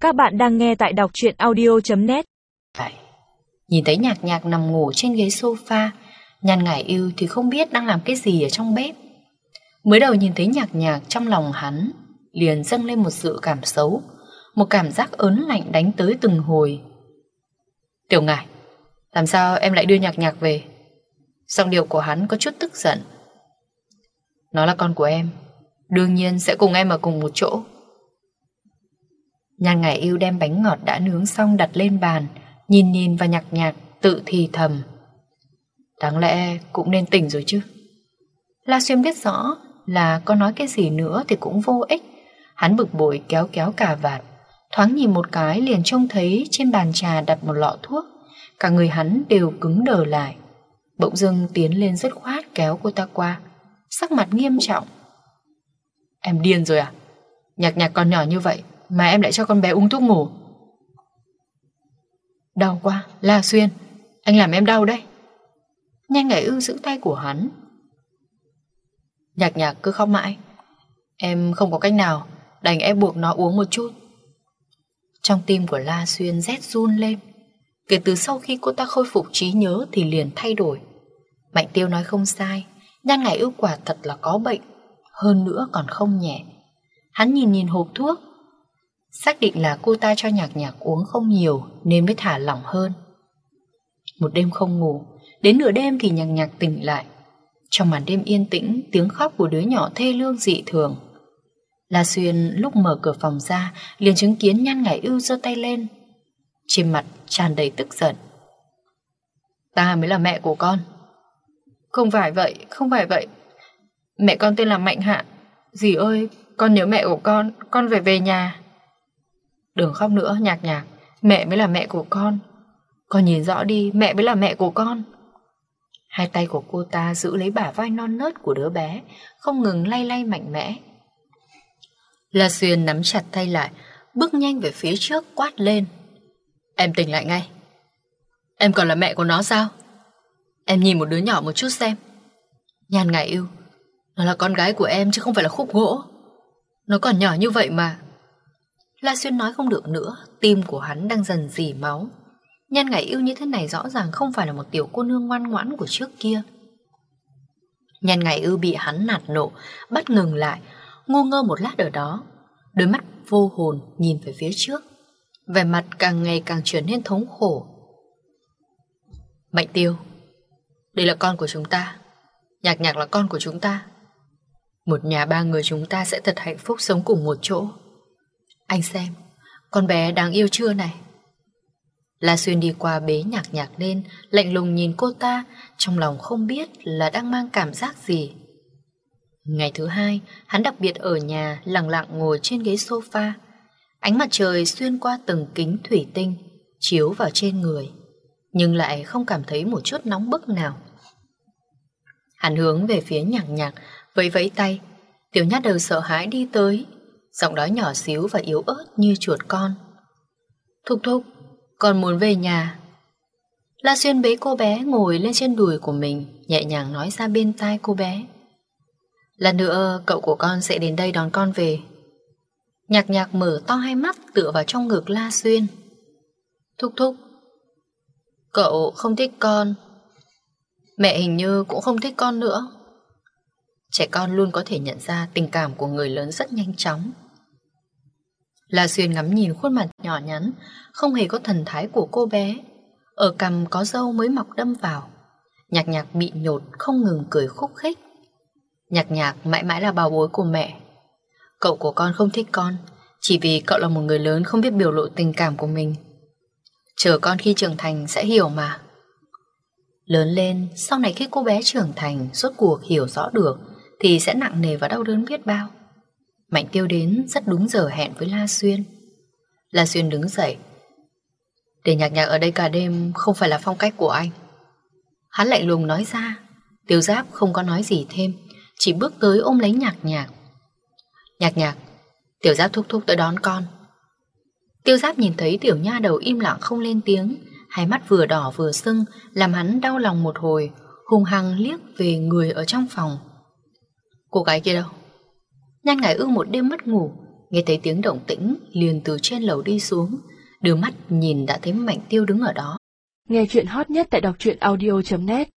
Các bạn đang nghe tại đọc truyện audio.net. Nhìn thấy Nhạc Nhạc nằm ngủ trên ghế sofa, Nhan Ngải Yêu thì không biết đang làm cái gì ở trong bếp. Mới đầu nhìn thấy Nhạc Nhạc, trong lòng hắn liền dâng lên một sự cảm xấu, một cảm giác ớn lạnh đánh tới từng hồi. Tiểu Ngải, làm sao em lại đưa Nhạc Nhạc về? Giọng điệu của hắn có chút tức giận. Nó là con của em, đương nhiên sẽ cùng em ở cùng một chỗ. Nhan Ngải Yêu đem bánh ngọt đã nướng xong đặt lên bàn, nhìn vào Nhạc Nhạc, tự thì thầm. Đáng lẽ cũng nên tỉnh rồi chứ. La Xuyên biết rõ là có nói cái gì nữa thì cũng vô ích. Hắn bực bội kéo cà vạt, thoáng nhìn một cái liền trông thấy trên bàn trà đặt một lọ thuốc. Cả người hắn đều cứng đờ lại. Bỗng dưng tiến lên dứt khoát kéo cô ta qua, sắc mặt nghiêm trọng. Em điên rồi à? Nhạc Nhạc còn nhỏ như vậy mà em lại cho con bé uống thuốc ngủ. Đau quá, La Xuyên, anh làm em đau đấy. Nhan Ngải Ưu giữ tay của hắn. Nhạc Nhạc cứ khóc mãi, em không có cách nào, đành ép buộc nó uống một chút. Trong tim của La Xuyên rét run lên. Kể từ sau khi cô ta khôi phục trí nhớ thì liền thay đổi. Mạnh Tiêu nói không sai, Nhan Ngải Ưu quả thật là có bệnh, hơn nữa còn không nhẹ. Hắn nhìn hộp thuốc, xác định là cô ta cho Nhạc Nhạc uống không nhiều nên mới thả lỏng hơn. Một đêm không ngủ, đến nửa đêm thì Nhạc Nhạc tỉnh lại. Trong màn đêm yên tĩnh, tiếng khóc của đứa nhỏ thê lương dị thường. La Xuyên lúc mở cửa phòng ra liền chứng kiến Nhan Ngải Ưu giơ tay lên, trên mặt tràn đầy tức giận. Ta mới là mẹ của con. Không phải vậy. Mẹ con tên là Mạnh Hạ. Dì ơi, con nhớ mẹ của con phải về nhà. Đừng khóc nữa Nhạc Nhạc, mẹ mới là mẹ của con. Con nhìn rõ đi, mẹ mới là mẹ của con. Hai tay của cô ta giữ lấy bả vai non nớt của đứa bé, không ngừng lay mạnh mẽ. La Xuyên nắm chặt tay lại, bước nhanh về phía trước quát lên. Em tỉnh lại ngay. Em còn là mẹ của nó sao? Em nhìn một đứa nhỏ một chút xem. Nhan Ngải Ưu, nó là con gái của em chứ không phải là khúc gỗ. Nó còn nhỏ như vậy mà. La Xuyên nói không được nữa, tim của hắn đang dần rỉ máu. Nhan Ngải Ưu như thế này rõ ràng không phải là một tiểu cô nương ngoan ngoãn của trước kia. Nhan Ngải Ưu bị hắn nạt nộ, bắt ngừng lại, ngu ngơ một lát ở đó, đôi mắt vô hồn nhìn về phía trước, vẻ mặt càng ngày càng trở nên thống khổ. Mạnh Tiêu, đây là con của chúng ta. Nhạc Nhạc là con của chúng ta. Một nhà ba người chúng ta sẽ thật hạnh phúc sống cùng một chỗ. Anh xem, con bé đáng yêu chưa này. La Xuyên đi qua bế Nhạc Nhạc lên, lạnh lùng nhìn cô ta, trong lòng không biết là đang mang cảm giác gì. Ngày thứ hai, hắn đặc biệt ở nhà lặng lặng ngồi trên ghế sofa. Ánh mặt trời xuyên qua từng kính thủy tinh, chiếu vào trên người, nhưng lại không cảm thấy một chút nóng bức nào. Hắn hướng về phía Nhạc Nhạc, vẫy tay. Tiểu nhát đầu sợ hãi đi tới, giọng nói nhỏ xíu và yếu ớt như chuột con. Thúc thúc, con muốn về nhà. La Xuyên bế cô bé ngồi lên trên đùi của mình, nhẹ nhàng nói ra bên tai cô bé. Lần nữa cậu của con sẽ đến đây đón con về. Nhạc Nhạc mở to hai mắt tựa vào trong ngực La Xuyên. Thúc thúc, cậu không thích con. Mẹ hình như cũng không thích con nữa. Trẻ con luôn có thể nhận ra tình cảm của người lớn rất nhanh chóng. La Xuyên ngắm nhìn khuôn mặt nhỏ nhắn, không hề có thần thái của cô bé. Ở cằm có râu mới mọc đâm vào. Nhạc Nhạc bị nhột không ngừng cười khúc khích. Nhạc Nhạc mãi mãi là bảo bối của mẹ. Cậu của con không thích con chỉ vì cậu là một người lớn không biết biểu lộ tình cảm của mình. Chờ con khi trưởng thành sẽ hiểu mà. Lớn lên, sau này khi cô bé trưởng thành, rốt cuộc hiểu rõ được thì sẽ nặng nề và đau đớn biết bao. Mạnh Tiêu đến rất đúng giờ hẹn với La Xuyên. La Xuyên đứng dậy. Để Nhạc Nhạc ở đây cả đêm không phải là phong cách của anh. Hắn lạnh lùng nói ra. Tiêu Giáp không có nói gì thêm, chỉ bước tới ôm lấy Nhạc Nhạc. Nhạc Nhạc, Tiểu Giáp thúc thúc tới đón con. Tiêu Giáp nhìn thấy tiểu nha đầu im lặng không lên tiếng, hai mắt vừa đỏ vừa sưng, làm hắn đau lòng một hồi, hung hăng liếc về người ở trong phòng. Cô gái kia đâu? Nhan Ngải Ưu một đêm mất ngủ, Nghe thấy tiếng động tĩnh, liền từ trên lầu đi xuống, đưa mắt nhìn đã thấy Mạnh Tiêu đứng ở đó. Nghe chuyện hot nhất tại đọc truyện audio.net